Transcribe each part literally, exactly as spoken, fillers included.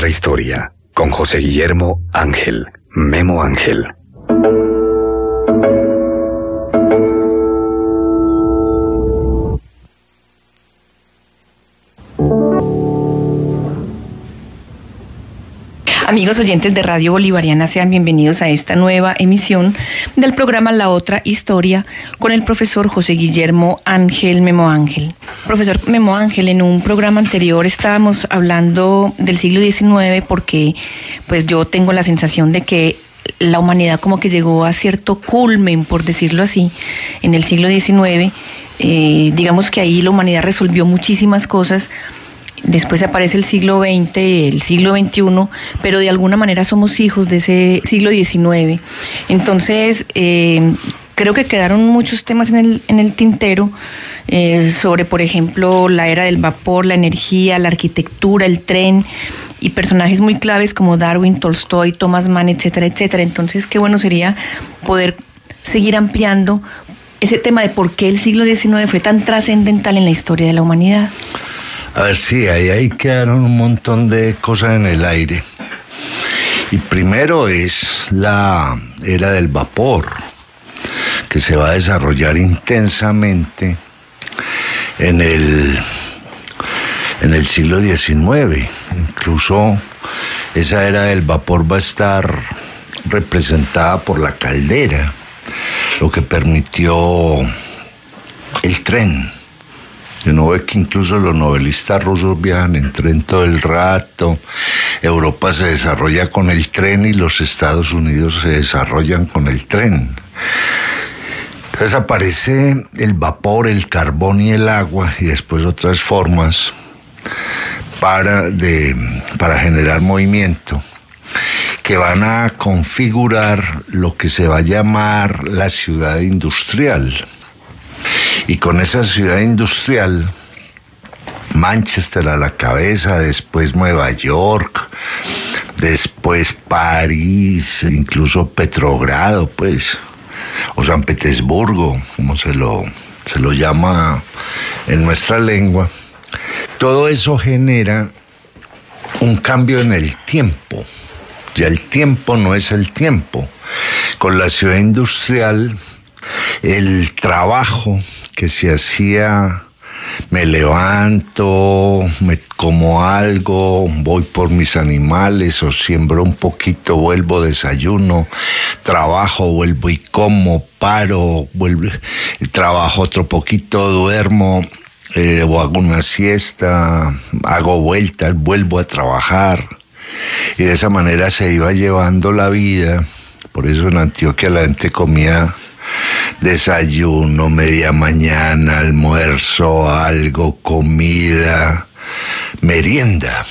otra historia, con José Guillermo Ángel, Memo Ángel. Amigos oyentes de Radio Bolivariana, sean bienvenidos a esta nueva emisión del programa La Otra Historia con el profesor José Guillermo Ángel Memo Ángel. Profesor Memo Ángel, en un programa anterior estábamos hablando del siglo diecinueve porque pues yo tengo la sensación de que la humanidad como que llegó a cierto culmen, por decirlo así, en el siglo diecinueve. Eh, digamos que ahí la humanidad resolvió muchísimas cosas. Después aparece el siglo veinte, el siglo veintiuno, pero de alguna manera somos hijos de ese siglo diecinueve. Entonces, eh, creo que quedaron muchos temas en el, en el tintero eh, sobre, por ejemplo, la era del vapor, la energía, la arquitectura, el tren y personajes muy claves como Darwin, Tolstoy, Thomas Mann, etcétera, etcétera. Entonces, qué bueno sería poder seguir ampliando ese tema de por qué el siglo diecinueve fue tan trascendental en la historia de la humanidad. A ver, sí, ahí, ahí quedaron un montón de cosas en el aire. Y primero es la era del vapor, que se va a desarrollar intensamente en el, en el siglo diecinueve. Incluso esa era del vapor va a estar representada por la caldera, lo que permitió el tren. Uno ve que incluso los novelistas rusos viajan en tren todo el rato. Europa se desarrolla con el tren y los Estados Unidos se desarrollan con el tren. Entonces aparece el vapor, el carbón y el agua y después otras formas para, de, para generar movimiento que van a configurar lo que se va a llamar la ciudad industrial. Y con esa ciudad industrial, Manchester a la cabeza, después Nueva York, después París, incluso Petrogrado, pues, o San Petersburgo, como se lo, se lo llama en nuestra lengua. Todo eso genera un cambio en el tiempo. Ya el tiempo no es el tiempo. Con la ciudad industrial, el trabajo que se hacía, me levanto, me como algo, voy por mis animales o siembro un poquito, vuelvo, desayuno, trabajo, vuelvo y como, paro, vuelvo, trabajo otro poquito, duermo, eh, o hago una siesta, hago vueltas, vuelvo a trabajar. Y de esa manera se iba llevando la vida. Por eso en Antioquia la gente comía desayuno, media mañana, almuerzo, algo, comida, merienda.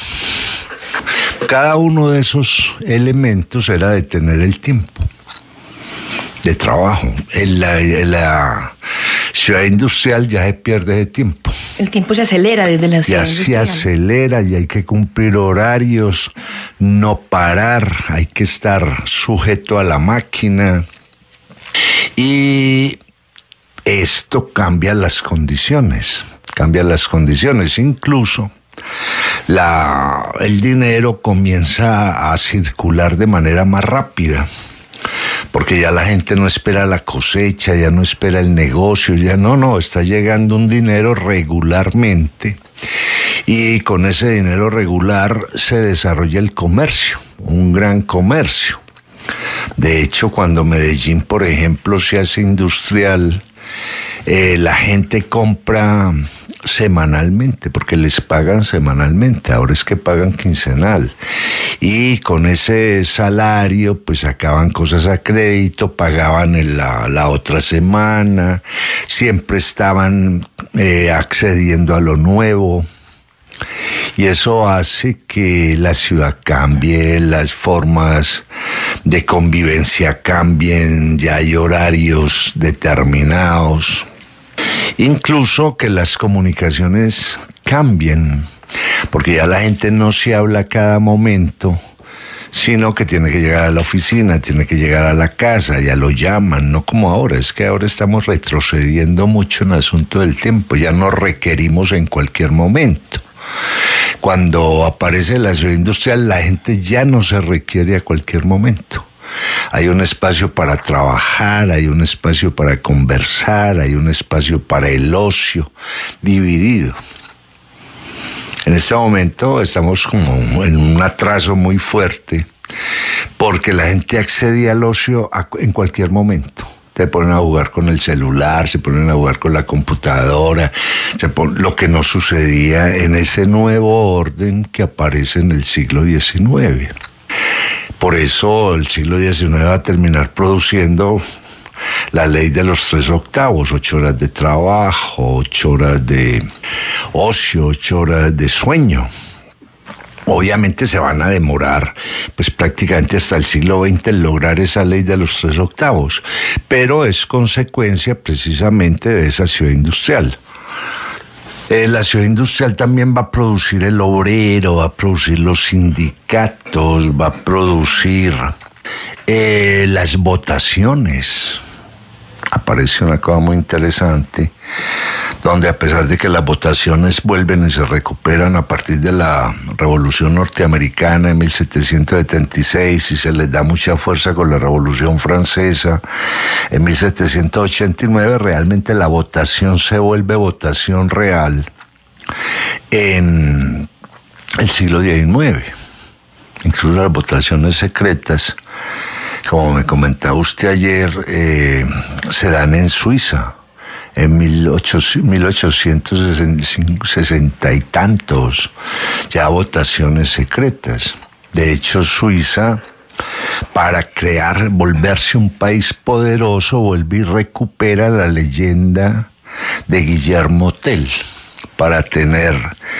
Cada uno de esos elementos era de tener el tiempo de trabajo. En la, en la ciudad industrial ya se pierde ese tiempo. El tiempo se acelera desde la ciudad ya industrial. Se acelera y hay que cumplir horarios, no parar, hay que estar sujeto a la máquina. Y esto cambia las condiciones, cambia las condiciones. Incluso la, el dinero comienza a circular de manera más rápida, porque ya la gente no espera la cosecha, ya no espera el negocio, ya no, no, está llegando un dinero regularmente. Y con ese dinero regular se desarrolla el comercio, un gran comercio. De hecho, cuando Medellín, por ejemplo, se hace industrial, eh, la gente compra semanalmente, porque les pagan semanalmente, ahora es que pagan quincenal. Y con ese salario, pues sacaban cosas a crédito, pagaban en la, la otra semana, siempre estaban eh, accediendo a lo nuevo. Y eso hace que la ciudad cambie, las formas de convivencia cambien, ya hay horarios determinados, incluso que las comunicaciones cambien, porque ya la gente no se habla a cada momento, sino que tiene que llegar a la oficina, tiene que llegar a la casa, ya lo llaman, no como ahora, es que ahora estamos retrocediendo mucho en el asunto del tiempo, ya nos requerimos en cualquier momento. Cuando aparece la ciudad industrial, la gente ya no se requiere a cualquier momento. Hay un espacio para trabajar, hay un espacio para conversar, hay un espacio para el ocio, dividido. En este momento estamos como en un atraso muy fuerte, porque la gente accede al ocio en cualquier momento. Se ponen a jugar con el celular, se ponen a jugar con la computadora, se ponen, lo que no sucedía en ese nuevo orden que aparece en el siglo diecinueve. Por eso el siglo diecinueve va a terminar produciendo la ley de los tres octavos, ocho horas de trabajo, ocho horas de ocio, ocho horas de sueño. Obviamente se van a demorar pues prácticamente hasta el siglo veinte en lograr esa ley de los tres octavos, pero es consecuencia precisamente de esa ciudad industrial. Eh, la ciudad industrial también va a producir el obrero, va a producir los sindicatos, va a producir eh, las votaciones. Aparece una cosa muy interesante, donde a pesar de que las votaciones vuelven y se recuperan a partir de la Revolución Norteamericana en mil setecientos setenta y seis y se les da mucha fuerza con la Revolución Francesa en mil setecientos ochenta y nueve, realmente la votación se vuelve votación real en el siglo diecinueve. Incluso las votaciones secretas, como me comentaba usted ayer, eh, se dan en Suiza en mil ochocientos sesenta y tantos, ya votaciones secretas. De hecho, Suiza, para crear, volverse un país poderoso, vuelve y recupera la leyenda de Guillermo Tell, para tener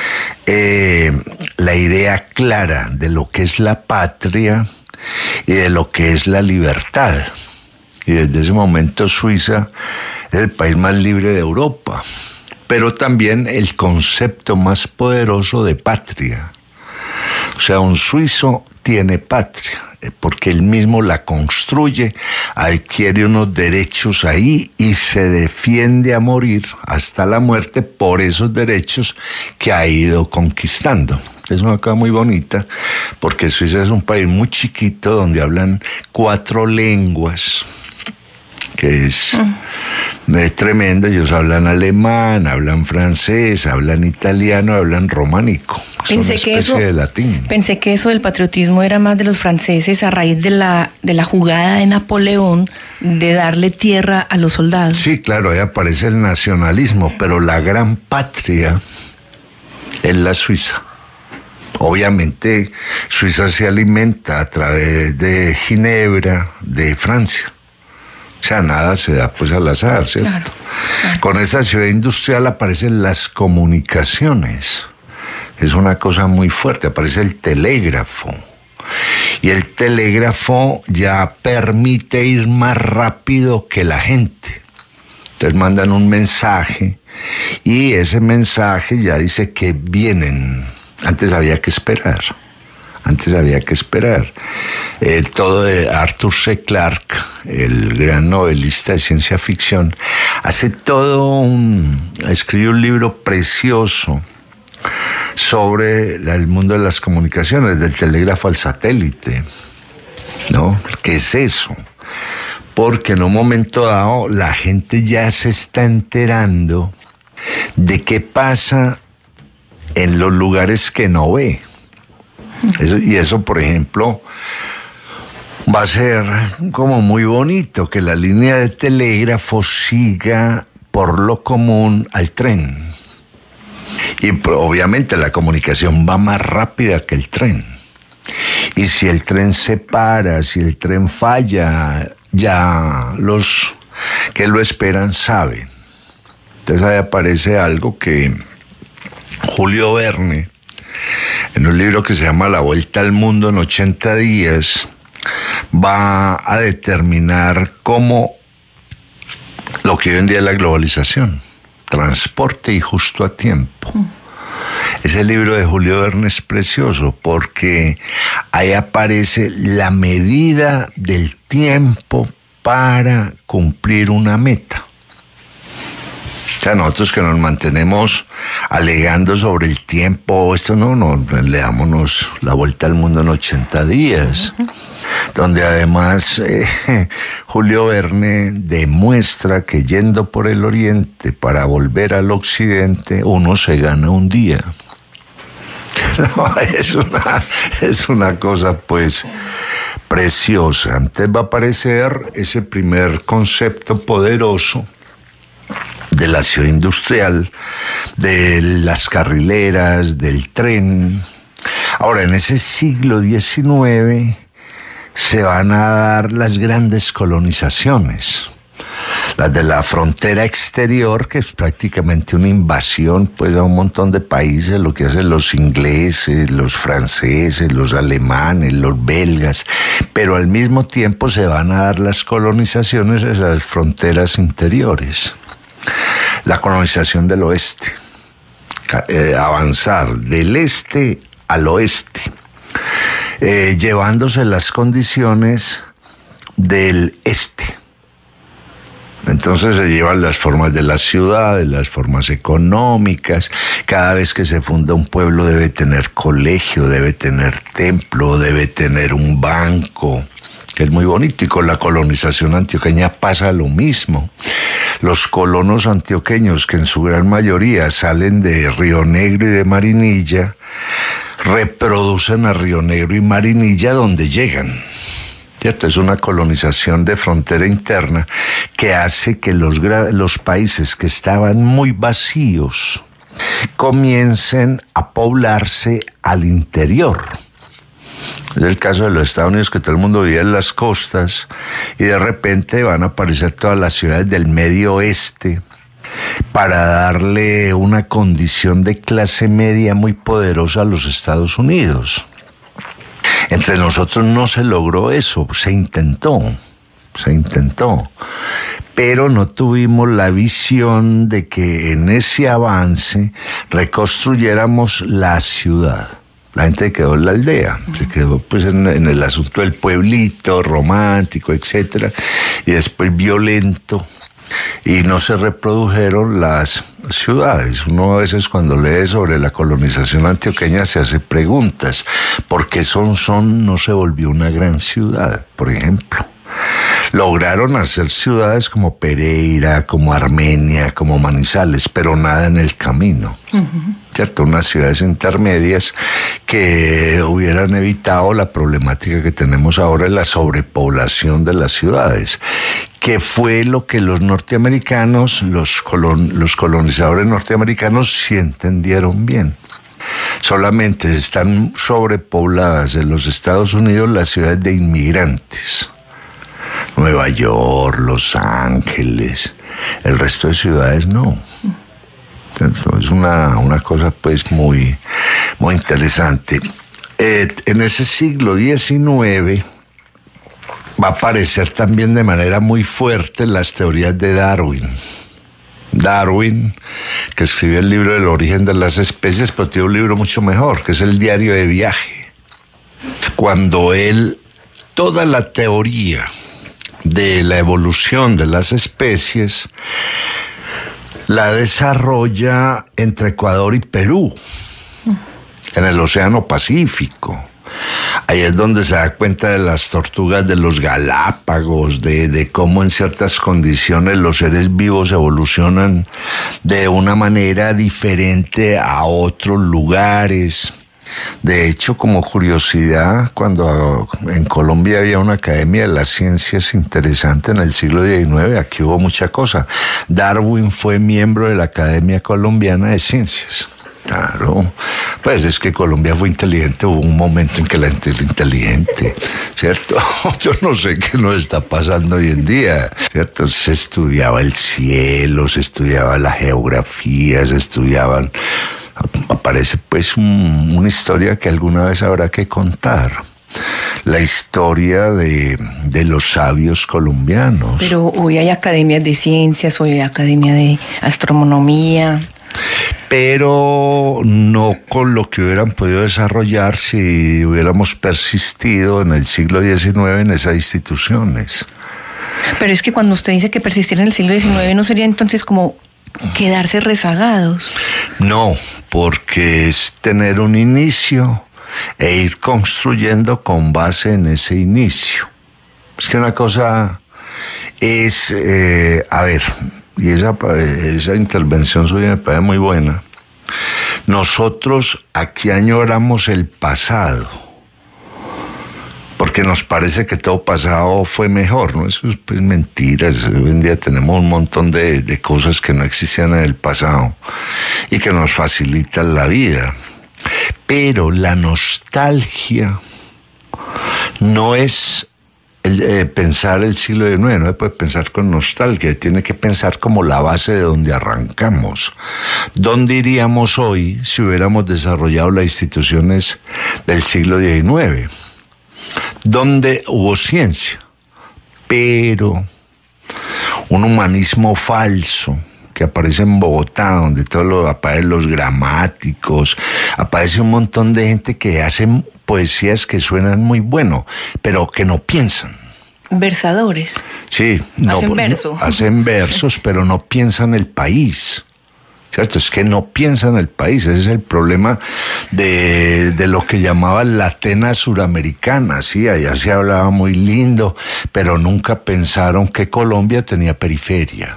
eh, la idea clara de lo que es la patria y de lo que es la libertad. Y desde ese momento Suiza es el país más libre de Europa, pero también el concepto más poderoso de patria. O sea, un suizo tiene patria, porque él mismo la construye, adquiere unos derechos ahí y se defiende a morir hasta la muerte por esos derechos que ha ido conquistando. Es una cosa muy bonita, porque Suiza es un país muy chiquito donde hablan cuatro lenguas, que es mm. tremendo. Ellos hablan alemán, hablan francés, hablan italiano, hablan románico. Pensé que eso, de latín. Pensé que eso del patriotismo era más de los franceses a raíz de la, de la jugada de Napoleón de darle tierra a los soldados. Sí, claro, ahí aparece el nacionalismo, pero la gran patria es la Suiza. Obviamente, Suiza se alimenta a través de Ginebra, de Francia. O sea, nada se da pues al azar, ¿cierto? Claro, claro. Con esa ciudad industrial aparecen las comunicaciones. Es una cosa muy fuerte, aparece el telégrafo. Y el telégrafo ya permite ir más rápido que la gente. Entonces mandan un mensaje y ese mensaje ya dice que vienen. Antes había que esperar. Antes había que esperar. Eh, todo de Arthur C. Clarke, el gran novelista de ciencia ficción, hace todo un... escribió un libro precioso sobre la, el mundo de las comunicaciones, del telégrafo al satélite, ¿no? ¿Qué es eso? Porque en un momento dado la gente ya se está enterando de qué pasa en los lugares que no ve. Eso, y eso, por ejemplo, va a ser como muy bonito, que la línea de telégrafo siga por lo común al tren. Y obviamente la comunicación va más rápida que el tren. Y si el tren se para, si el tren falla, ya los que lo esperan saben. Entonces ahí aparece algo que Julio Verne, en un libro que se llama La Vuelta al Mundo en ochenta días, va a determinar cómo lo que hoy en día es la globalización, transporte y justo a tiempo. Mm. Ese libro de Julio Verne es precioso porque ahí aparece la medida del tiempo para cumplir una meta. O sea, nosotros que nos mantenemos alegando sobre el tiempo, esto no, no, le damos la vuelta al mundo en ochenta días, uh-huh. donde además eh, Julio Verne demuestra que yendo por el oriente para volver al occidente, uno se gana un día. No, es una, es una cosa pues preciosa. Antes va a aparecer ese primer concepto poderoso de la ciudad industrial, de las carrileras, del tren. Ahora, en ese siglo diecinueve se van a dar las grandes colonizaciones, las de la frontera exterior, que es prácticamente una invasión pues a un montón de países, lo que hacen los ingleses, los franceses, los alemanes, los belgas, pero al mismo tiempo se van a dar las colonizaciones a las fronteras interiores. La colonización del oeste, eh, avanzar del este al oeste, eh, llevándose las condiciones del este. Entonces se llevan las formas de las ciudades, las formas económicas. Cada vez que se funda un pueblo debe tener colegio, debe tener templo, debe tener un banco, que es muy bonito, y con la colonización antioqueña pasa lo mismo. Los colonos antioqueños, que en su gran mayoría salen de Río Negro y de Marinilla, reproducen a Río Negro y Marinilla donde llegan. ¿Cierto? Es una colonización de frontera interna que hace que los, los países que estaban muy vacíos comiencen a poblarse al interior. Es el caso de los Estados Unidos, que todo el mundo vivía en las costas y de repente van a aparecer todas las ciudades del medio oeste para darle una condición de clase media muy poderosa a los Estados Unidos. Entre nosotros no se logró eso, se intentó, se intentó, pero no tuvimos la visión de que en ese avance reconstruyéramos la ciudad. La gente quedó en la aldea, uh-huh. se quedó pues en, en el asunto del pueblito romántico, etcétera, y después violento, y no se reprodujeron las ciudades. Uno a veces cuando lee sobre la colonización antioqueña se hace preguntas. ¿Por qué Sonsón no se volvió una gran ciudad, por ejemplo? Lograron hacer ciudades como Pereira, como Armenia, como Manizales, pero nada en el camino. Uh-huh. ¿Cierto? Unas ciudades intermedias que hubieran evitado la problemática que tenemos ahora en la sobrepoblación de las ciudades, que fue lo que los norteamericanos, los, colon, los colonizadores norteamericanos sí entendieron bien. Solamente están sobrepobladas en los Estados Unidos las ciudades de inmigrantes. Nueva York, Los Ángeles, el resto de ciudades no. Es una, una cosa pues muy, muy interesante. Eh, en ese siglo diecinueve va a aparecer también de manera muy fuerte las teorías de Darwin. Darwin, que escribió el libro del origen de las especies, pero tiene un libro mucho mejor, que es el diario de viaje. Cuando él, toda la teoría de la evolución de las especies la desarrolla entre Ecuador y Perú, en el Océano Pacífico. Ahí es donde se da cuenta de las tortugas de los Galápagos, de, de cómo en ciertas condiciones los seres vivos evolucionan de una manera diferente a otros lugares. De hecho, como curiosidad, cuando en Colombia había una academia de las ciencias interesante en el siglo diecinueve, aquí hubo mucha cosa. Darwin fue miembro de la Academia Colombiana de Ciencias. Claro, pues es que Colombia fue inteligente, hubo un momento en que la gente era inteligente, ¿cierto? Yo no sé qué nos está pasando hoy en día, ¿cierto? Se estudiaba el cielo, se estudiaba la geografía, se estudiaban... Aparece pues un, una historia que alguna vez habrá que contar. La historia de, de los sabios colombianos. Pero hoy hay academias de ciencias, hoy hay academia de astronomía. Pero no con lo que hubieran podido desarrollar si hubiéramos persistido en el siglo diecinueve en esas instituciones. Pero es que cuando usted dice que persistir en el siglo diecinueve, ¿no sería entonces como quedarse rezagados. No, porque es tener un inicio e ir construyendo con base en ese inicio. Es que una cosa es, eh, a ver, y esa, esa intervención suya me parece muy buena. Nosotros aquí añoramos el pasado, porque nos parece que todo pasado fue mejor, ¿no? Eso es pues mentiras. Hoy en día tenemos un montón de, de cosas que no existían en el pasado y que nos facilitan la vida. Pero la nostalgia no es el, eh, pensar el siglo diecinueve, no se puede pensar con nostalgia, tiene que pensar como la base de donde arrancamos. ¿Dónde iríamos hoy si hubiéramos desarrollado las instituciones del siglo diecinueve? Donde hubo ciencia, pero un humanismo falso que aparece en Bogotá, donde todos los, aparecen los gramáticos, aparece un montón de gente que hacen poesías que suenan muy bueno, pero que no piensan. Versadores. Sí, no, hacen verso. Hacen versos, pero no piensan el país. ¿Cierto? Es que no piensan el país. Ese es el problema de, de lo que llamaban la Atenas suramericana. Sí, allá se hablaba muy lindo, pero nunca pensaron que Colombia tenía periferia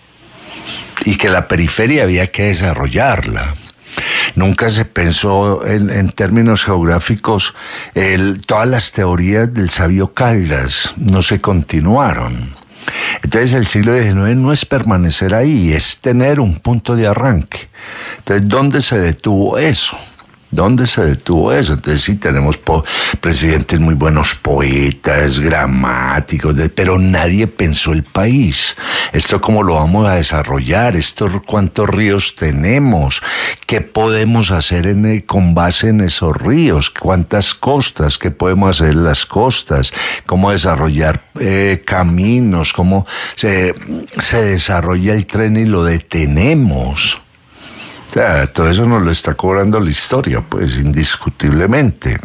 y que la periferia había que desarrollarla. Nunca se pensó en, en términos geográficos, el, todas las teorías del sabio Caldas no se continuaron. Entonces el siglo diecinueve no es permanecer ahí, es tener un punto de arranque. Entonces, ¿dónde se detuvo eso? ¿Dónde se detuvo eso? Entonces sí tenemos po- presidentes muy buenos, poetas, gramáticos, de, pero nadie pensó el país. Esto cómo lo vamos a desarrollar, esto cuántos ríos tenemos, qué podemos hacer en, con base en esos ríos, cuántas costas, qué podemos hacer en las costas, cómo desarrollar eh, caminos, cómo se, se desarrolla el tren y lo detenemos. O sea, todo eso nos lo está cobrando la historia, pues, indiscutiblemente.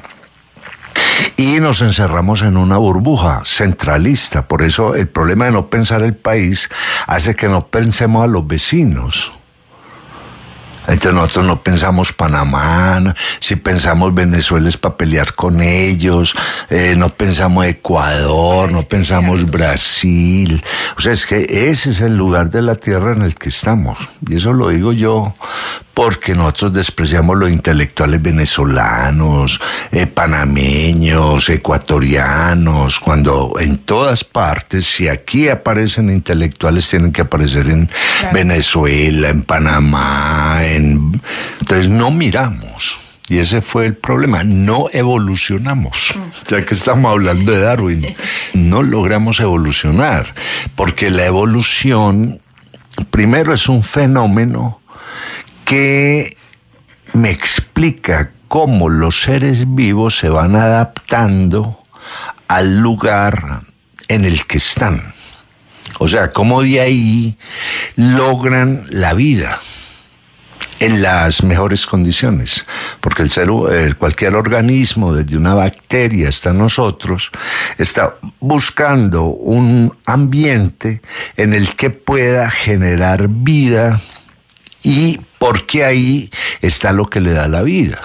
Y nos encerramos en una burbuja centralista. Por eso el problema de no pensar el país hace que no pensemos a los vecinos. Entonces nosotros no pensamos Panamá, si pensamos Venezuela es para pelear con ellos, eh, no pensamos Ecuador, no pensamos Brasil. O sea, es que ese es el lugar de la tierra en el que estamos. Y eso lo digo yo porque nosotros despreciamos los intelectuales venezolanos, eh, panameños, ecuatorianos, cuando en todas partes, si aquí aparecen intelectuales, tienen que aparecer en claro. Venezuela, en Panamá, en... entonces no miramos. Y ese fue el problema, no evolucionamos. Ya que estamos hablando de Darwin, no logramos evolucionar, porque la evolución, primero, es un fenómeno que me explica cómo los seres vivos se van adaptando al lugar en el que están. O sea, cómo de ahí logran la vida en las mejores condiciones, porque el ser, el, cualquier organismo, desde una bacteria hasta nosotros, está buscando un ambiente en el que pueda generar vida, y porque ahí está lo que le da la vida.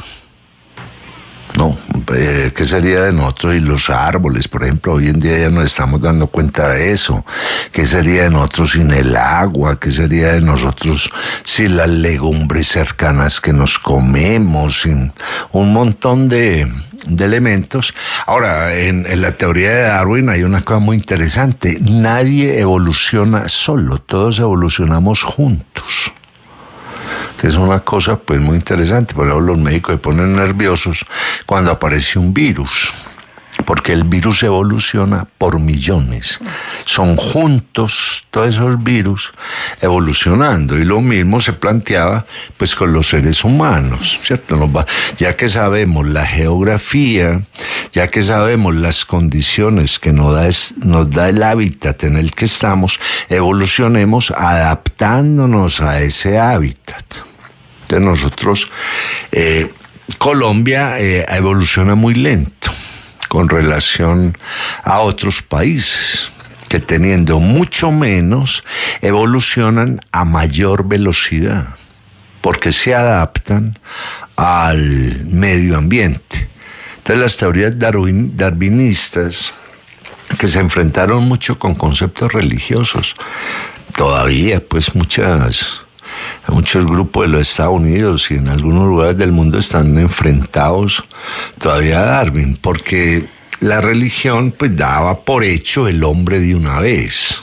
No, eh, ¿qué sería de nosotros y los árboles? Por ejemplo, hoy en día ya nos estamos dando cuenta de eso. ¿Qué sería de nosotros sin el agua? ¿Qué sería de nosotros sin las legumbres cercanas que nos comemos? Sin un montón de, de elementos. Ahora, en, en la teoría de Darwin hay una cosa muy interesante. Nadie evoluciona solo, todos evolucionamos juntos. Que es una cosa pues muy interesante. Por ejemplo, los médicos se ponen nerviosos cuando aparece un virus, porque el virus evoluciona por millones. Son juntos todos esos virus evolucionando, y lo mismo se planteaba pues con los seres humanos, ¿cierto? Nos va, ya que sabemos la geografía, ya que sabemos las condiciones que nos da, nos da el hábitat en el que estamos, evolucionemos adaptándonos a ese hábitat. Entonces nosotros, eh, Colombia eh, evoluciona muy lento con relación a otros países que teniendo mucho menos evolucionan a mayor velocidad, porque se adaptan al medio ambiente. Entonces las teorías darwin, darwinistas, que se enfrentaron mucho con conceptos religiosos, todavía pues muchas, muchos grupos de los Estados Unidos y en algunos lugares del mundo están enfrentados todavía a Darwin, porque la religión pues daba por hecho el hombre de una vez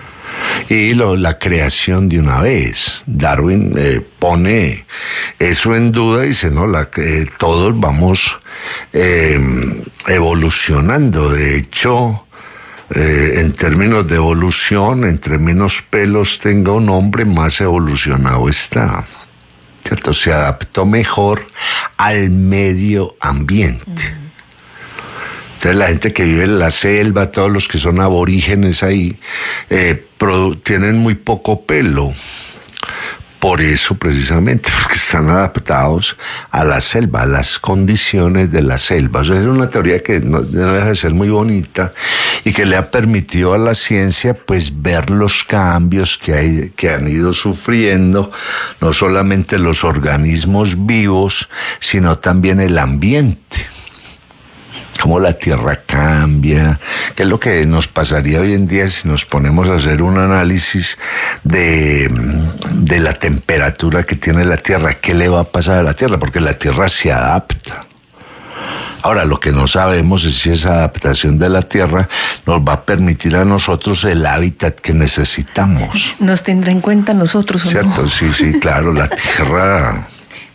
y lo, la creación de una vez. Darwin eh, pone eso en duda y dice, no, la, eh, todos vamos eh, evolucionando. De hecho, eh, en términos de evolución, entre menos pelos tenga un hombre, más evolucionado está, ¿cierto? Se adaptó mejor al medio ambiente. Uh-huh. Entonces la gente que vive en la selva, todos los que son aborígenes ahí, eh, produ- tienen muy poco pelo. Por eso precisamente, porque están adaptados a la selva, a las condiciones de la selva. O sea, es una teoría que no, no deja de ser muy bonita y que le ha permitido a la ciencia pues ver los cambios que, hay, que han ido sufriendo, no solamente los organismos vivos, sino también el ambiente. Cómo la Tierra cambia, qué es lo que nos pasaría hoy en día si nos ponemos a hacer un análisis de, de la temperatura que tiene la Tierra, qué le va a pasar a la Tierra, porque la Tierra se adapta. Ahora, lo que no sabemos es si esa adaptación de la Tierra nos va a permitir a nosotros el hábitat que necesitamos. ¿Nos tendrá en cuenta nosotros o no? ¿Cierto? Sí, sí, claro, la Tierra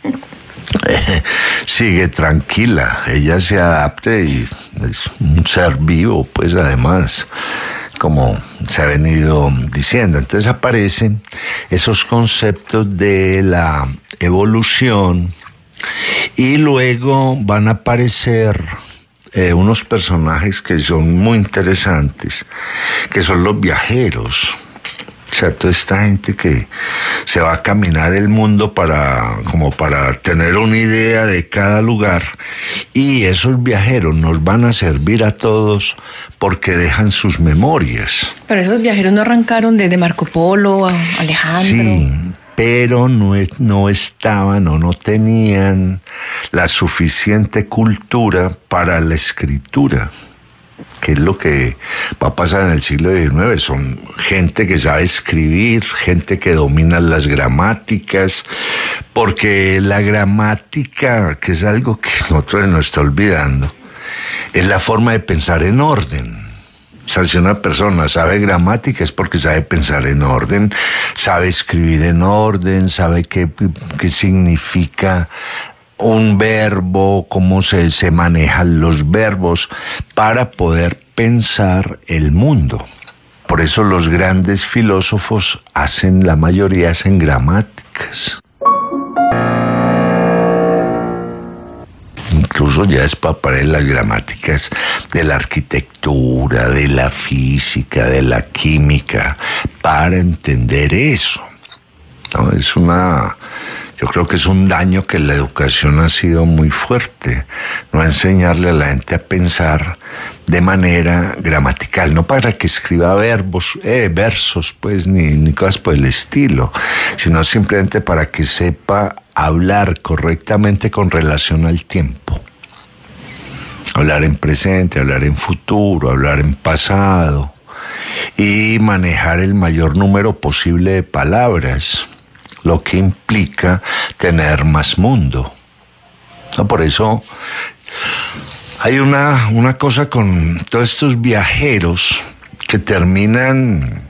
Eh, sigue tranquila, ella se adapta y es un ser vivo, pues además, como se ha venido diciendo. Entonces aparecen esos conceptos de la evolución y luego van a aparecer eh, unos personajes que son muy interesantes, que son los viajeros. O sea, toda esta gente que se va a caminar el mundo para, como para tener una idea de cada lugar, y esos viajeros nos van a servir a todos porque dejan sus memorias. Pero esos viajeros no arrancaron desde Marco Polo, a Alejandro. Sí, pero no, no estaban o no tenían la suficiente cultura para la escritura, que es lo que va a pasar en el siglo diecinueve. Son gente que sabe escribir, gente que domina las gramáticas, porque la gramática, que es algo que nosotros nos está olvidando, es la forma de pensar en orden. O sea, si una persona sabe gramática es porque sabe pensar en orden, sabe escribir en orden, sabe qué, qué significa un verbo, cómo se, se manejan los verbos para poder pensar el mundo. Por eso los grandes filósofos hacen, la mayoría hacen gramáticas. Incluso ya es para parar las gramáticas de la arquitectura, de la física, de la química, para entender eso, ¿no? Es una... Yo creo que es un daño que la educación ha sido muy fuerte, no enseñarle a la gente a pensar de manera gramatical, no para que escriba verbos, eh, versos, pues, ni, ni cosas por el estilo, sino simplemente para que sepa hablar correctamente con relación al tiempo. Hablar en presente, hablar en futuro, hablar en pasado y manejar el mayor número posible de palabras, lo que implica tener más mundo. No, por eso hay una, una cosa con todos estos viajeros que terminan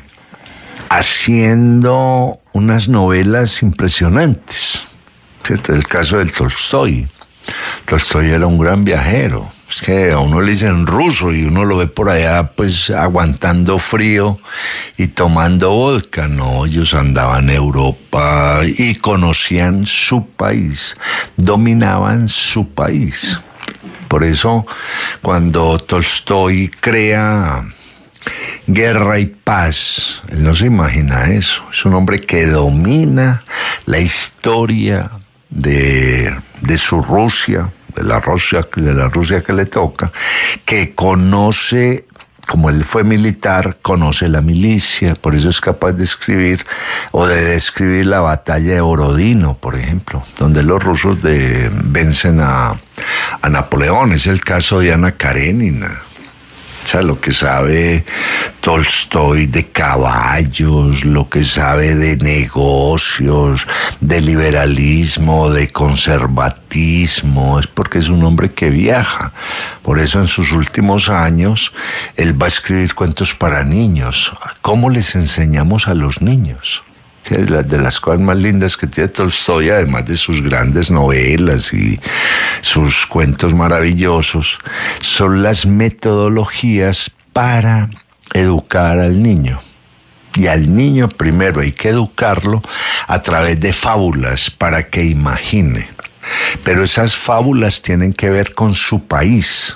haciendo unas novelas impresionantes, ¿cierto? El caso del Tolstoy. Tolstoy era un gran viajero. Es que a uno le dicen ruso y uno lo ve por allá pues aguantando frío y tomando vodka. No, ellos andaban en Europa y conocían su país, dominaban su país. Por eso cuando Tolstoy crea Guerra y Paz, él no se imagina eso. Es un hombre que domina la historia de, de su Rusia, de la Rusia, de la Rusia que le toca, que conoce como él fue militar, conoce la milicia, por eso es capaz de escribir o de describir la batalla de Borodino, por ejemplo, donde los rusos de, vencen a, a Napoleón. Es el caso de Ana Karenina. O sea, lo que sabe Tolstoy de caballos, lo que sabe de negocios, de liberalismo, de conservatismo, es porque es un hombre que viaja. Por eso en sus últimos años él va a escribir cuentos para niños. ¿Cómo les enseñamos a los niños? Que de las cosas más lindas que tiene Tolstoy, además de sus grandes novelas y sus cuentos maravillosos, son las metodologías para educar al niño. Y al niño primero hay que educarlo a través de fábulas para que imagine. Pero esas fábulas tienen que ver con su país.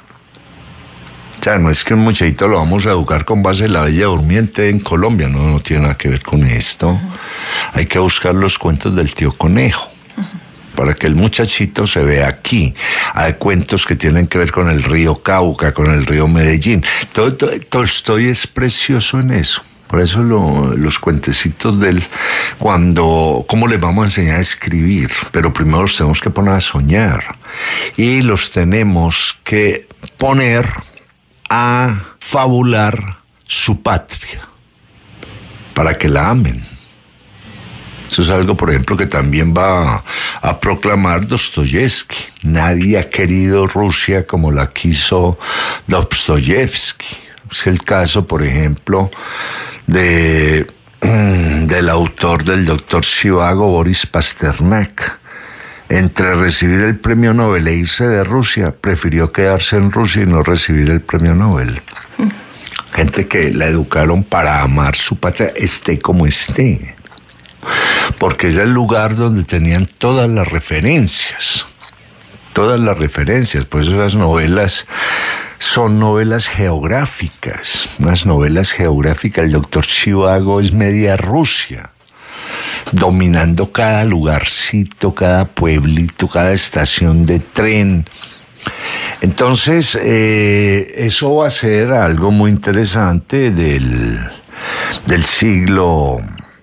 O sea, no es que un muchachito lo vamos a educar con base en La Bella Durmiente en Colombia, no, no tiene nada que ver con esto. Uh-huh. Hay que buscar los cuentos del tío Conejo, uh-huh, para que el muchachito se vea aquí. Hay cuentos que tienen que ver con el río Cauca, con el río Medellín. Todo, todo, Tolstoy es precioso en eso. Por eso lo, los cuentecitos de él, cuando, ¿cómo les vamos a enseñar a escribir? Pero primero los tenemos que poner a soñar. Y los tenemos que poner a fabular su patria, para que la amen. Eso es algo, por ejemplo, que también va a, a proclamar Dostoyevsky. Nadie ha querido Rusia como la quiso Dostoyevsky. Es el caso, por ejemplo, de, del autor del doctor Zhivago, Boris Pasternak. Entre recibir el premio Nobel e irse de Rusia, prefirió quedarse en Rusia y no recibir el premio Nobel. Gente que la educaron para amar su patria, esté como esté. Porque es el lugar donde tenían todas las referencias. Todas las referencias. Por eso esas novelas son novelas geográficas. Unas novelas geográficas. El doctor Zhivago es media Rusia, dominando cada lugarcito, cada pueblito, cada estación de tren. Entonces, eh, eso va a ser algo muy interesante del, del siglo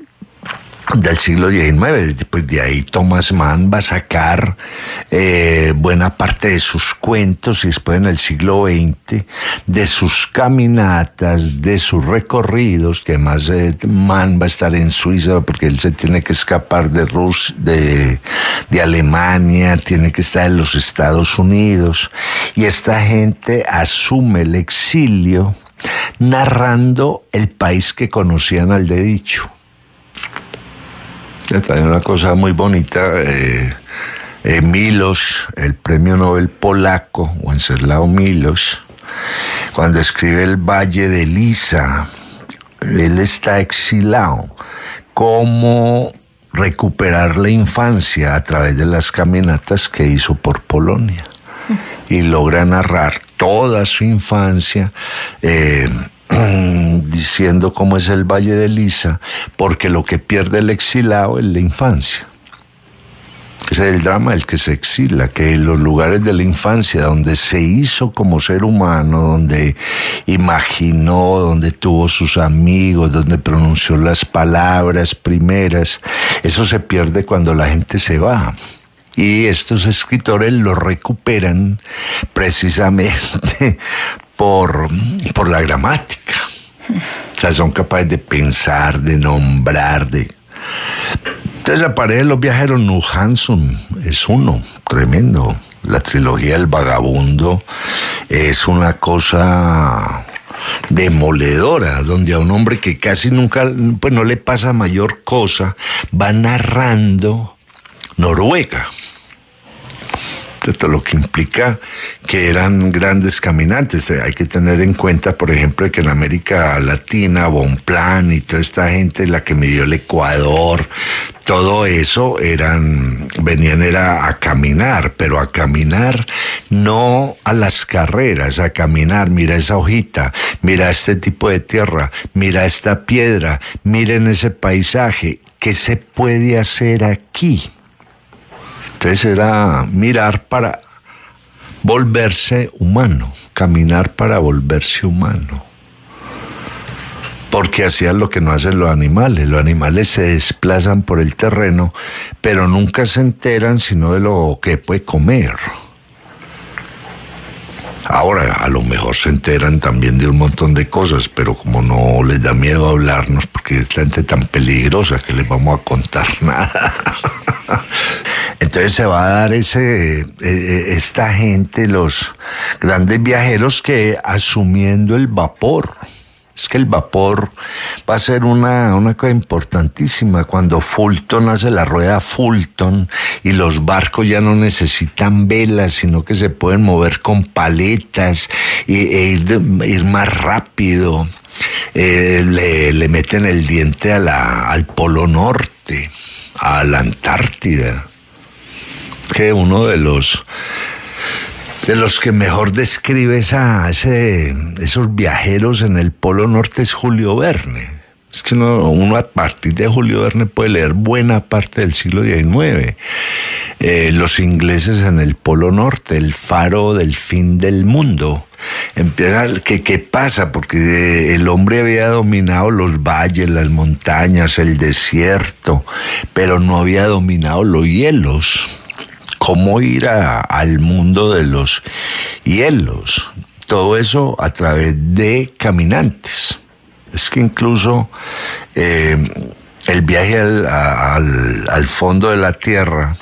del siglo diecinueve. Pues de ahí Thomas Mann va a sacar eh, buena parte de sus cuentos, y después en el siglo veinte de sus caminatas, de sus recorridos, que además eh, Mann va a estar en Suiza porque él se tiene que escapar de Rus, de, de Alemania, tiene que estar en los Estados Unidos, y esta gente asume el exilio narrando el país que conocían al dedicho. También una cosa muy bonita, eh, eh, Milosz, el premio Nobel polaco, Wenceslao Milosz, cuando escribe El Valle de Lisa, él está exilado. ¿Cómo recuperar la infancia? A través de las caminatas que hizo por Polonia. Y logra narrar toda su infancia, eh, diciendo cómo es el Valle de Lisa, porque lo que pierde el exilado es la infancia. Ese es el drama del que se exila, que en los lugares de la infancia donde se hizo como ser humano, donde imaginó, donde tuvo sus amigos, donde pronunció las palabras primeras, eso se pierde cuando la gente se va. Y estos escritores lo recuperan precisamente por, por la gramática. O sea, son capaces de pensar, de nombrar, de... Entonces la pared de los viajeros, Nu Hansun es uno, tremendo. La trilogía del vagabundo es una cosa demoledora, donde a un hombre que casi nunca, pues no le pasa mayor cosa, va narrando Noruega. Esto lo que implica que eran grandes caminantes. Hay que tener en cuenta, por ejemplo, que en América Latina, Bonpland y toda esta gente, la que midió el Ecuador, todo eso eran, venían era a caminar, pero a caminar no a las carreras, a caminar, mira esa hojita, mira este tipo de tierra, mira esta piedra, miren ese paisaje, ¿qué se puede hacer aquí? Entonces era mirar para, volverse humano, caminar para volverse humano. Porque hacían lo que no hacen los animales. Los animales se desplazan por el terreno, pero nunca se enteran sino de lo que puede comer. Ahora, a lo mejor se enteran también de un montón de cosas, pero como no les da miedo hablarnos, porque es gente tan peligrosa que les vamos a contar nada. Entonces se va a dar ese, esta gente, los grandes viajeros, que asumiendo el vapor. Es que el vapor va a ser una, una cosa importantísima. Cuando Fulton hace la rueda Fulton y los barcos ya no necesitan velas, sino que se pueden mover con paletas y, e ir, de, ir más rápido. Eh, le, le meten el diente a la, al Polo Norte, a la Antártida. Que uno de los... De los que mejor describe esa, ese, esos viajeros en el Polo Norte es Julio Verne. Es que uno, uno a partir de Julio Verne puede leer buena parte del siglo diecinueve. Eh, los ingleses en el Polo Norte, el faro del fin del mundo. Empieza, ¿qué, qué pasa? Porque el hombre había dominado los valles, las montañas, el desierto, pero no había dominado los hielos. Cómo ir a, al mundo de los hielos. Todo eso a través de caminantes. Es que incluso eh, el viaje al, al, al fondo de la Tierra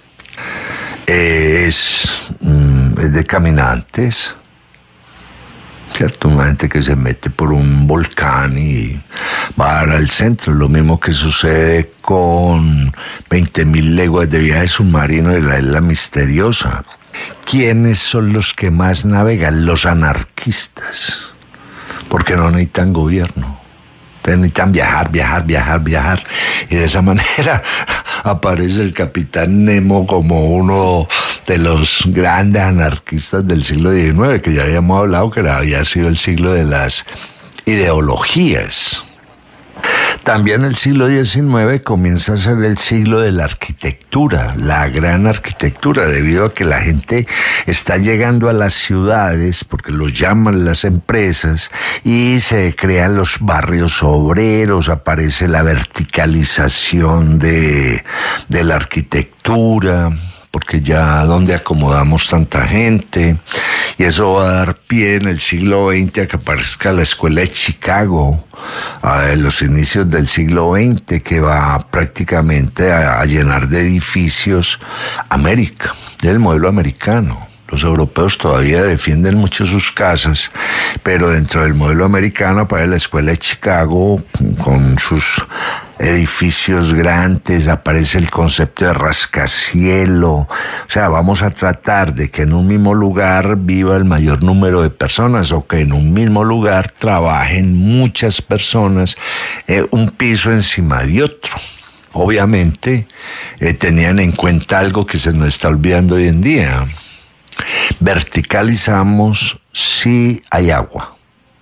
eh, es, mm, es de caminantes. ¿Cierto? Una gente que se mete por un volcán y va a dar al centro. Lo mismo que sucede con veinte mil leguas de viaje submarino de la isla misteriosa. ¿Quiénes son los que más navegan? Los anarquistas. Porque no necesitan gobierno. Necesitan viajar, viajar, viajar, viajar. Y de esa manera aparece el Capitán Nemo como uno de los grandes anarquistas del siglo diecinueve, que ya habíamos hablado que había sido el siglo de las ideologías. También el siglo diecinueve comienza a ser el siglo de la arquitectura, la gran arquitectura, debido a que la gente está llegando a las ciudades, porque los llaman las empresas, y se crean los barrios obreros, aparece la verticalización de, de la arquitectura, porque ya donde acomodamos tanta gente, y eso va a dar pie en el siglo veinte a que aparezca la Escuela de Chicago, en los inicios del siglo veinte, que va prácticamente a, a llenar de edificios América, del modelo americano. Los europeos todavía defienden mucho sus casas, pero dentro del modelo americano aparece la Escuela de Chicago con sus edificios grandes, aparece el concepto de rascacielo. O sea, vamos a tratar de que en un mismo lugar viva el mayor número de personas, o que en un mismo lugar trabajen muchas personas, eh, un piso encima de otro. Obviamente eh, tenían en cuenta algo que se nos está olvidando hoy en día. Verticalizamos si hay agua.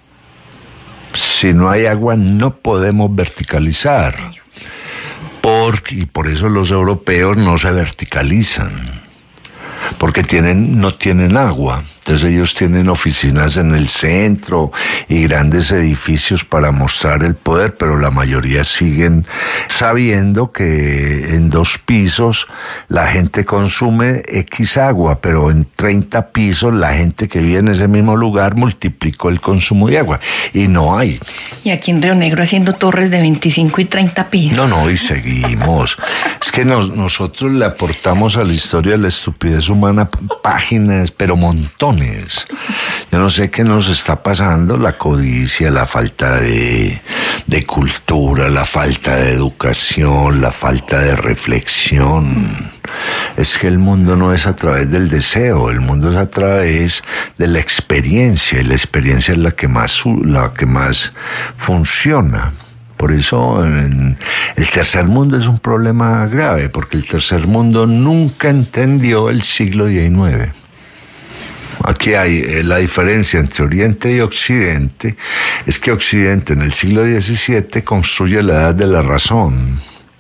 Si no hay agua no podemos verticalizar. Por, y por eso los europeos no se verticalizan. Porque tienen, no tienen agua. Entonces ellos tienen oficinas en el centro y grandes edificios para mostrar el poder, pero la mayoría siguen sabiendo que en dos pisos la gente consume X agua, pero en treinta pisos la gente que vive en ese mismo lugar multiplicó el consumo de agua y no hay. Y aquí en Río Negro haciendo torres de veinticinco y treinta pisos. No, no, y seguimos. Es que nos, nosotros le aportamos a la historia de la estupidez humana páginas, pero montones. Yo no sé qué nos está pasando, la codicia, la falta de, de cultura, la falta de educación, la falta de reflexión. Es que el mundo no es a través del deseo, el mundo es a través de la experiencia, y la experiencia es la que más, la que más funciona. Por eso en el tercer mundo es un problema grave, porque el tercer mundo nunca entendió el siglo diecinueve. Aquí hay eh, la diferencia entre Oriente y Occidente, es que Occidente en el siglo diecisiete construye la edad de la razón.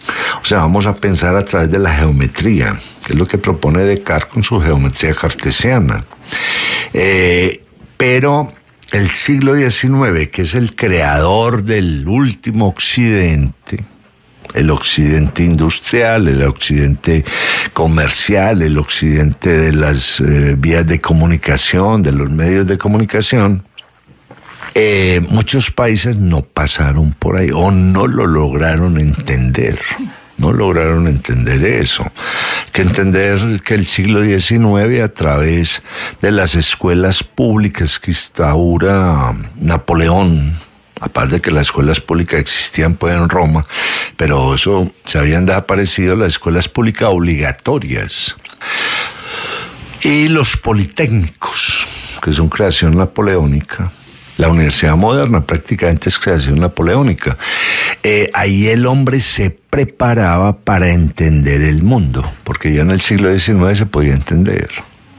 O sea, vamos a pensar a través de la geometría, que es lo que propone Descartes con su geometría cartesiana. Eh, pero el siglo diecinueve, que es el creador del último occidente, el occidente industrial, el occidente comercial, el occidente de las eh, vías de comunicación, de los medios de comunicación, eh, muchos países no pasaron por ahí o no lo lograron entender. No lograron entender eso. Hay que entender que el siglo diecinueve, a través de las escuelas públicas que instaura Napoleón, aparte de que las escuelas públicas existían pues en Roma, pero eso se habían desaparecido las escuelas públicas obligatorias. Y los politécnicos, que son creación napoleónica. La Universidad Moderna prácticamente es creación napoleónica. Eh, ahí el hombre se preparaba para entender el mundo, porque ya en el siglo diecinueve se podía entender.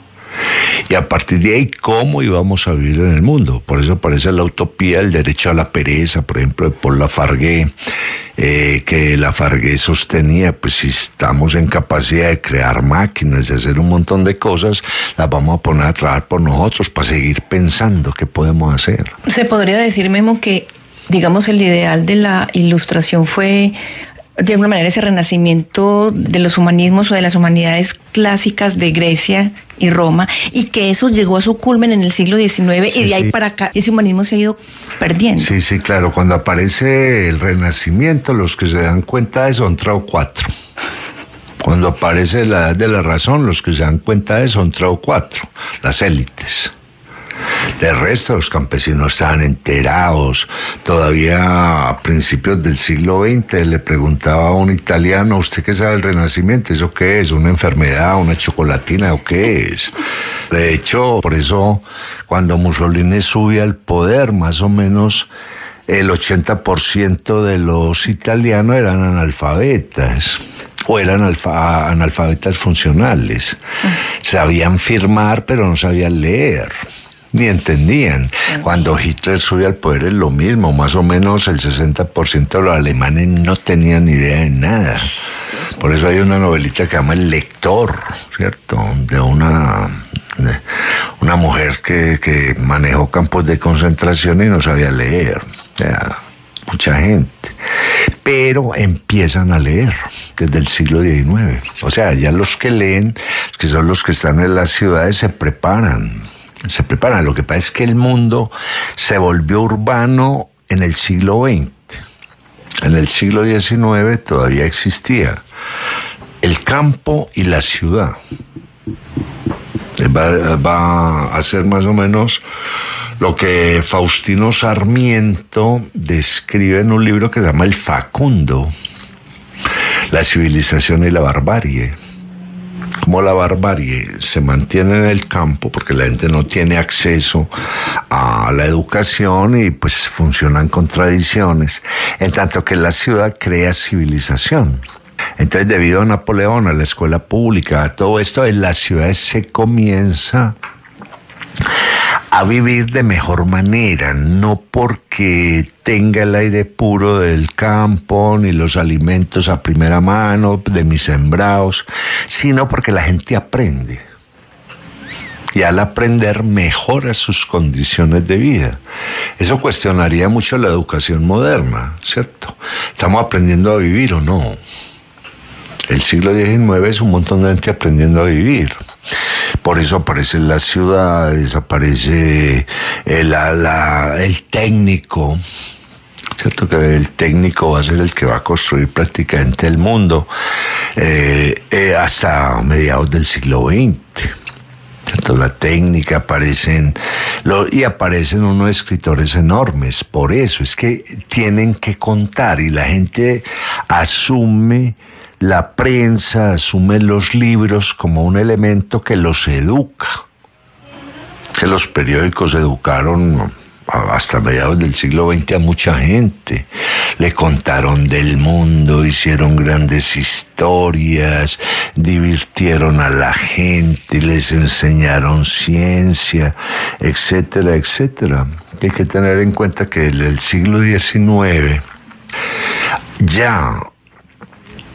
Y a partir de ahí, ¿cómo íbamos a vivir en el mundo? Por eso aparece la utopía, el derecho a la pereza, por ejemplo, de Paul Lafargue, eh, que Lafargue sostenía, pues si estamos en capacidad de crear máquinas, de hacer un montón de cosas, las vamos a poner a trabajar por nosotros para seguir pensando qué podemos hacer. Se podría decir, Memo, que, digamos, el ideal de la Ilustración fue, de alguna manera, ese renacimiento de los humanismos o de las humanidades clásicas de Grecia y Roma, y que eso llegó a su culmen en el siglo diecinueve, sí, y de ahí sí. para acá ese humanismo se ha ido perdiendo. Sí, sí, claro. Cuando aparece el Renacimiento, los que se dan cuenta de eso son tres o cuatro. Cuando aparece la Edad de la Razón, los que se dan cuenta de eso son tres o cuatro, las élites. De resto, los campesinos estaban enterados. Todavía a principios del siglo veinte le preguntaba a un italiano, ¿usted qué sabe del Renacimiento? ¿Eso qué es? ¿Una enfermedad? ¿Una chocolatina? ¿O qué es? De hecho, por eso, cuando Mussolini sube al poder, más o menos el ochenta por ciento de los italianos eran analfabetas. O eran alfa, analfabetas funcionales. Sabían firmar, pero no sabían leer. Ni entendían. Cuando Hitler subió al poder es lo mismo, más o menos el sesenta por ciento de los alemanes no tenían ni idea de nada. Por eso hay una novelita que se llama El Lector, ¿cierto? De una, de una mujer que, que manejó campos de concentración y no sabía leer. O sea, mucha gente. Pero empiezan a leer desde el siglo diecinueve. O sea, ya los que leen, que son los que están en las ciudades, se preparan. Se preparan. Lo que pasa es que el mundo se volvió urbano en el siglo veinte. En el siglo diecinueve todavía existía el campo y la ciudad. Va, va a ser más o menos lo que Faustino Sarmiento describe en un libro que se llama El Facundo, la civilización y la barbarie. Como la barbarie se mantiene en el campo porque la gente no tiene acceso a la educación y pues funcionan con tradiciones, en tanto que la ciudad crea civilización. Entonces, debido a Napoleón, a la escuela pública, a todo esto, en las ciudades se comienza a vivir de mejor manera, no porque tenga el aire puro del campo, ni los alimentos a primera mano, de mis sembrados, sino porque la gente aprende. Y al aprender mejora sus condiciones de vida. Eso cuestionaría mucho la educación moderna, ¿cierto? ¿Estamos aprendiendo a vivir o no? El siglo diecinueve es un montón de gente aprendiendo a vivir. Por eso aparecen las ciudades, aparece el, la, el técnico, ¿cierto? Que el técnico va a ser el que va a construir prácticamente el mundo eh, eh, hasta mediados del siglo veinte. ¿Cierto? La técnica, aparecen lo, y aparecen unos escritores enormes. Por eso es que tienen que contar y la gente asume. La prensa asume los libros como un elemento que los educa, que los periódicos educaron hasta mediados del siglo veinte a mucha gente. Le contaron del mundo, hicieron grandes historias, divirtieron a la gente, les enseñaron ciencia, etcétera, etcétera. Hay que tener en cuenta que en el siglo diecinueve ya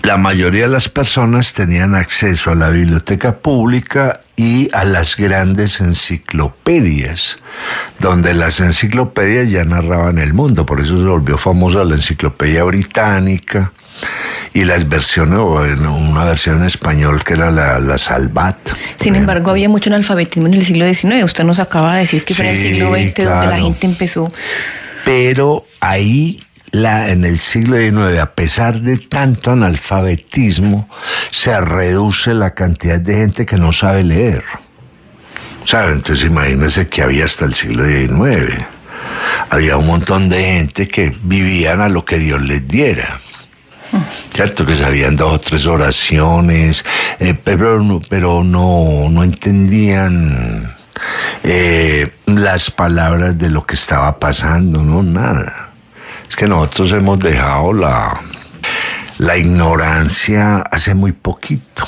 la mayoría de las personas tenían acceso a la biblioteca pública y a las grandes enciclopedias, donde las enciclopedias ya narraban el mundo. Por eso se volvió famosa la enciclopedia británica y las versiones, una versión en español que era la, la Salvat. Sin embargo, había mucho analfabetismo en el siglo diecinueve. Usted nos acaba de decir que sí, fue en el siglo veinte claro. donde la gente empezó. Pero ahí, la, en el siglo diecinueve, a pesar de tanto analfabetismo, se reduce la cantidad de gente que no sabe leer. ¿Sabe? Entonces imagínense que había hasta el siglo diecinueve. Había un montón de gente que vivían a lo que Dios les diera. Cierto, que sabían dos o tres oraciones, eh, pero, pero no, no entendían eh, las palabras de lo que estaba pasando, no, nada. Es que nosotros hemos dejado la, la ignorancia hace muy poquito.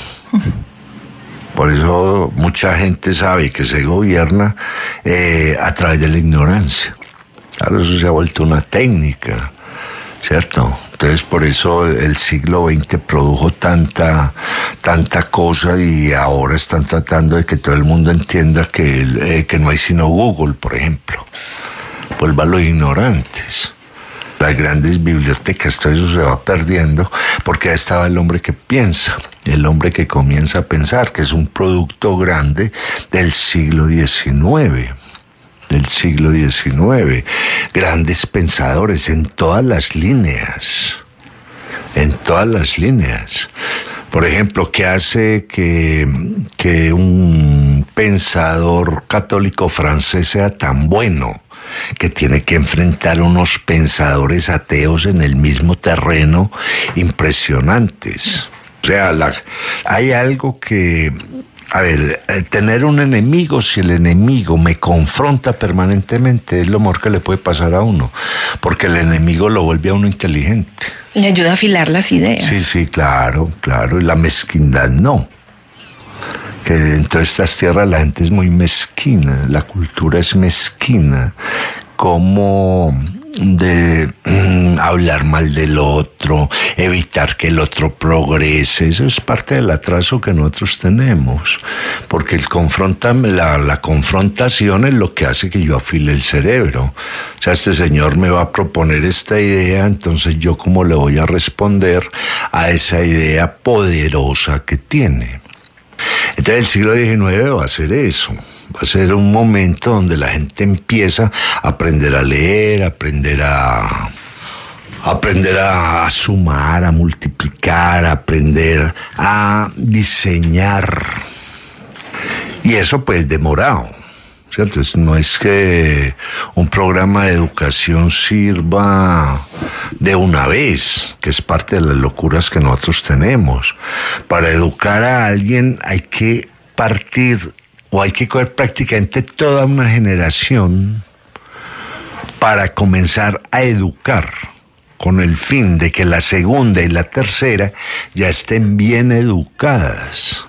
Por eso mucha gente sabe que se gobierna eh, a través de la ignorancia. Claro, eso se ha vuelto una técnica, ¿cierto? Entonces, por eso el siglo veinte produjo tanta, tanta cosa y ahora están tratando de que todo el mundo entienda que, eh, que no hay sino Google, por ejemplo. Vuelvan los ignorantes. Las grandes bibliotecas, todo eso se va perdiendo porque ahí estaba el hombre que piensa, el hombre que comienza a pensar, que es un producto grande del siglo diecinueve. Del siglo diecinueve, grandes pensadores en todas las líneas, en todas las líneas. Por ejemplo, ¿qué hace que, que un pensador católico francés sea tan bueno? Que tiene que enfrentar unos pensadores ateos en el mismo terreno impresionantes. O sea, la, hay algo que... A ver, tener un enemigo, si el enemigo me confronta permanentemente, es lo mejor que le puede pasar a uno, porque el enemigo lo vuelve a uno inteligente. Le ayuda a afilar las ideas. Sí, sí, claro, claro, y la mezquindad no. Que en todas estas tierras la gente es muy mezquina, la cultura es mezquina, como de mm, hablar mal del otro, evitar que el otro progrese. Eso es parte del atraso que nosotros tenemos, porque el confronta, la, la confrontación es lo que hace que yo afile el cerebro. O sea, este señor me va a proponer esta idea, entonces yo cómo le voy a responder a esa idea poderosa que tiene. Entonces el siglo diecinueve va a ser eso. Va a ser un momento donde la gente empieza a aprender a leer, a aprender a, a aprender a, a sumar, a multiplicar, a aprender a diseñar. Y eso pues demorado, ¿cierto? No es que un programa de educación sirva de una vez, que es parte de las locuras que nosotros tenemos. Para educar a alguien hay que partir o hay que coger prácticamente toda una generación para comenzar a educar, con el fin de que la segunda y la tercera ya estén bien educadas.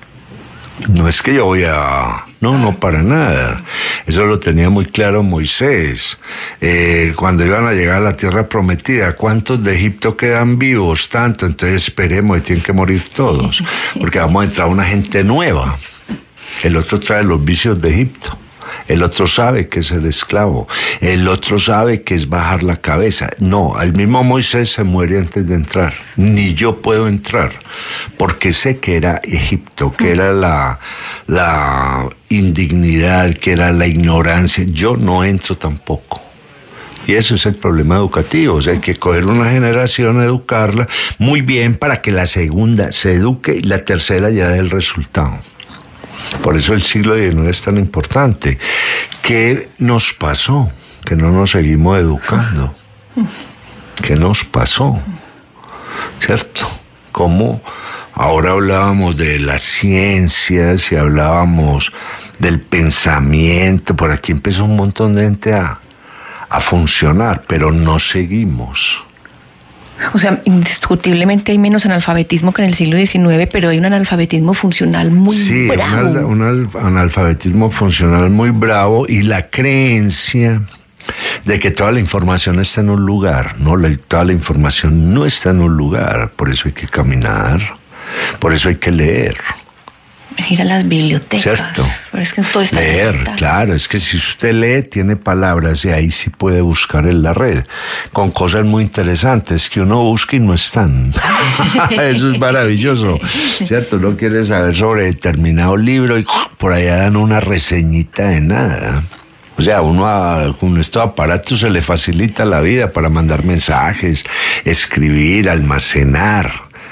No es que yo voy a... No, no, para nada. Eso lo tenía muy claro Moisés. Eh, cuando iban a llegar a la tierra prometida, ¿cuántos de Egipto quedan vivos? Tanto, entonces esperemos, y tienen que morir todos, porque vamos a entrar una gente nueva. El otro trae los vicios de Egipto. El otro sabe que es el esclavo. El otro sabe que es bajar la cabeza. No, el mismo Moisés se muere antes de entrar. Ni yo puedo entrar, porque sé que era Egipto, que era la, la indignidad, que era la ignorancia. Yo no entro tampoco. Y eso es el problema educativo. O sea, hay que coger una generación, educarla muy bien para que la segunda se eduque y la tercera ya dé el resultado. Por eso el siglo diecinueve es tan importante. ¿Qué nos pasó? Que no nos seguimos educando. ¿Qué nos pasó? ¿Cierto? Como ahora hablábamos de las ciencias y hablábamos del pensamiento, por aquí empezó un montón de gente a, a funcionar, pero no seguimos. O sea, indiscutiblemente hay menos analfabetismo que en el siglo diecinueve, pero hay un analfabetismo funcional muy sí, bravo. Sí, un, un analfabetismo funcional muy bravo y la creencia de que toda la información está en un lugar, ¿no? La, toda la información no está en un lugar, por eso hay que caminar, por eso hay que leer. Ir a las bibliotecas. Cierto. Pero es que todo está leer, conectado. claro, es que si usted lee, tiene palabras y ahí sí puede buscar en la red, con cosas muy interesantes que uno busca y no están. Eso es maravilloso, ¿cierto? Uno quiere saber sobre determinado libro y por allá dan una reseñita de nada. O sea, uno a, con estos aparatos se le facilita la vida para mandar mensajes, escribir, almacenar,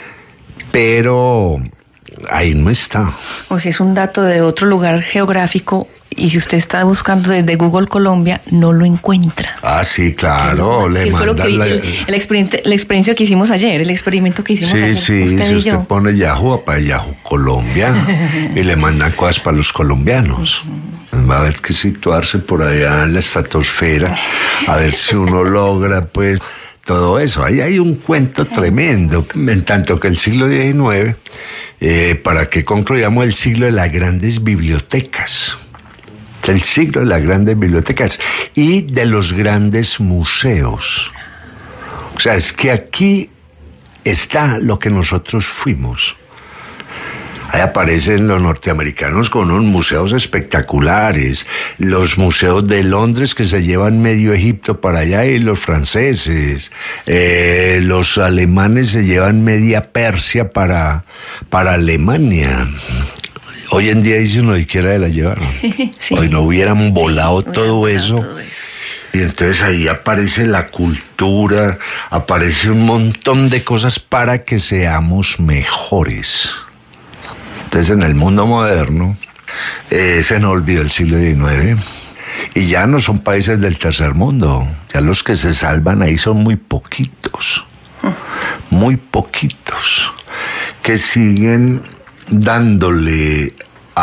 pero ahí no está. O si es un dato de otro lugar geográfico y si usted está buscando desde Google Colombia, no lo encuentra. Ah, sí, claro, le mandan la... El, el, experimento, el experimento que hicimos ayer, el experimento que hicimos sí, ayer. Sí, usted si y usted yo. pone Yahoo para Yahoo Colombia y le mandan cosas para los colombianos. Va a haber que situarse por allá en la estratosfera, a ver si uno logra, pues, todo eso. Ahí hay un cuento tremendo, en tanto que el siglo diecinueve, eh, para que concluyamos, el siglo de las grandes bibliotecas. El siglo de las grandes bibliotecas y de los grandes museos. O sea, es que aquí está lo que nosotros fuimos. Ahí aparecen los norteamericanos con unos museos espectaculares, los museos de Londres que se llevan medio Egipto para allá y los franceses, eh, los alemanes se llevan media Persia para, para Alemania. Hoy en día dicen no siquiera de la llevaron. Sí. Hoy no hubieran volado sí, todo, volado eso. todo eso. Y entonces ahí aparece la cultura, aparece un montón de cosas para que seamos mejores. Entonces en el mundo moderno eh, se nos olvidó el siglo diecinueve y ya no son países del tercer mundo, ya los que se salvan ahí son muy poquitos, muy poquitos, que siguen dándole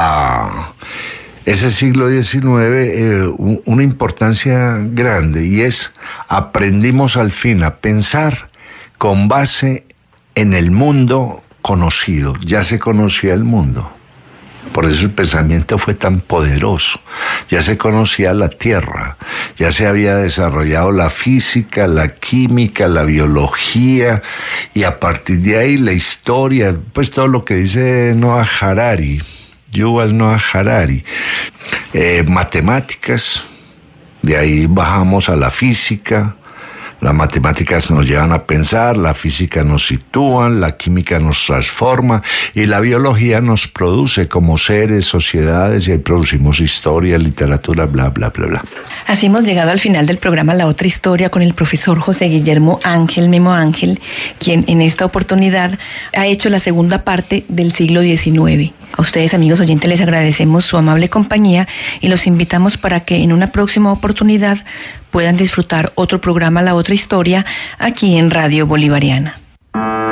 a ese siglo diecinueve eh, una importancia grande y es aprendimos al fin a pensar con base en el mundo conocido, ya se conocía el mundo, por eso el pensamiento fue tan poderoso, ya se conocía la Tierra, ya se había desarrollado la física, la química, la biología, y a partir de ahí la historia, pues todo lo que dice Noah Harari, Yuval Noah Harari, eh, matemáticas, de ahí bajamos a la física. Las matemáticas nos llevan a pensar, la física nos sitúa, la química nos transforma y la biología nos produce como seres, sociedades, y ahí producimos historia, literatura, bla, bla, bla, bla. Así hemos llegado al final del programa La Otra Historia con el profesor José Guillermo Ángel Memo Ángel, quien en esta oportunidad ha hecho la segunda parte del siglo diecinueve. A ustedes, amigos oyentes, les agradecemos su amable compañía y los invitamos para que en una próxima oportunidad puedan disfrutar otro programa La Otra Historia aquí en Radio Bolivariana.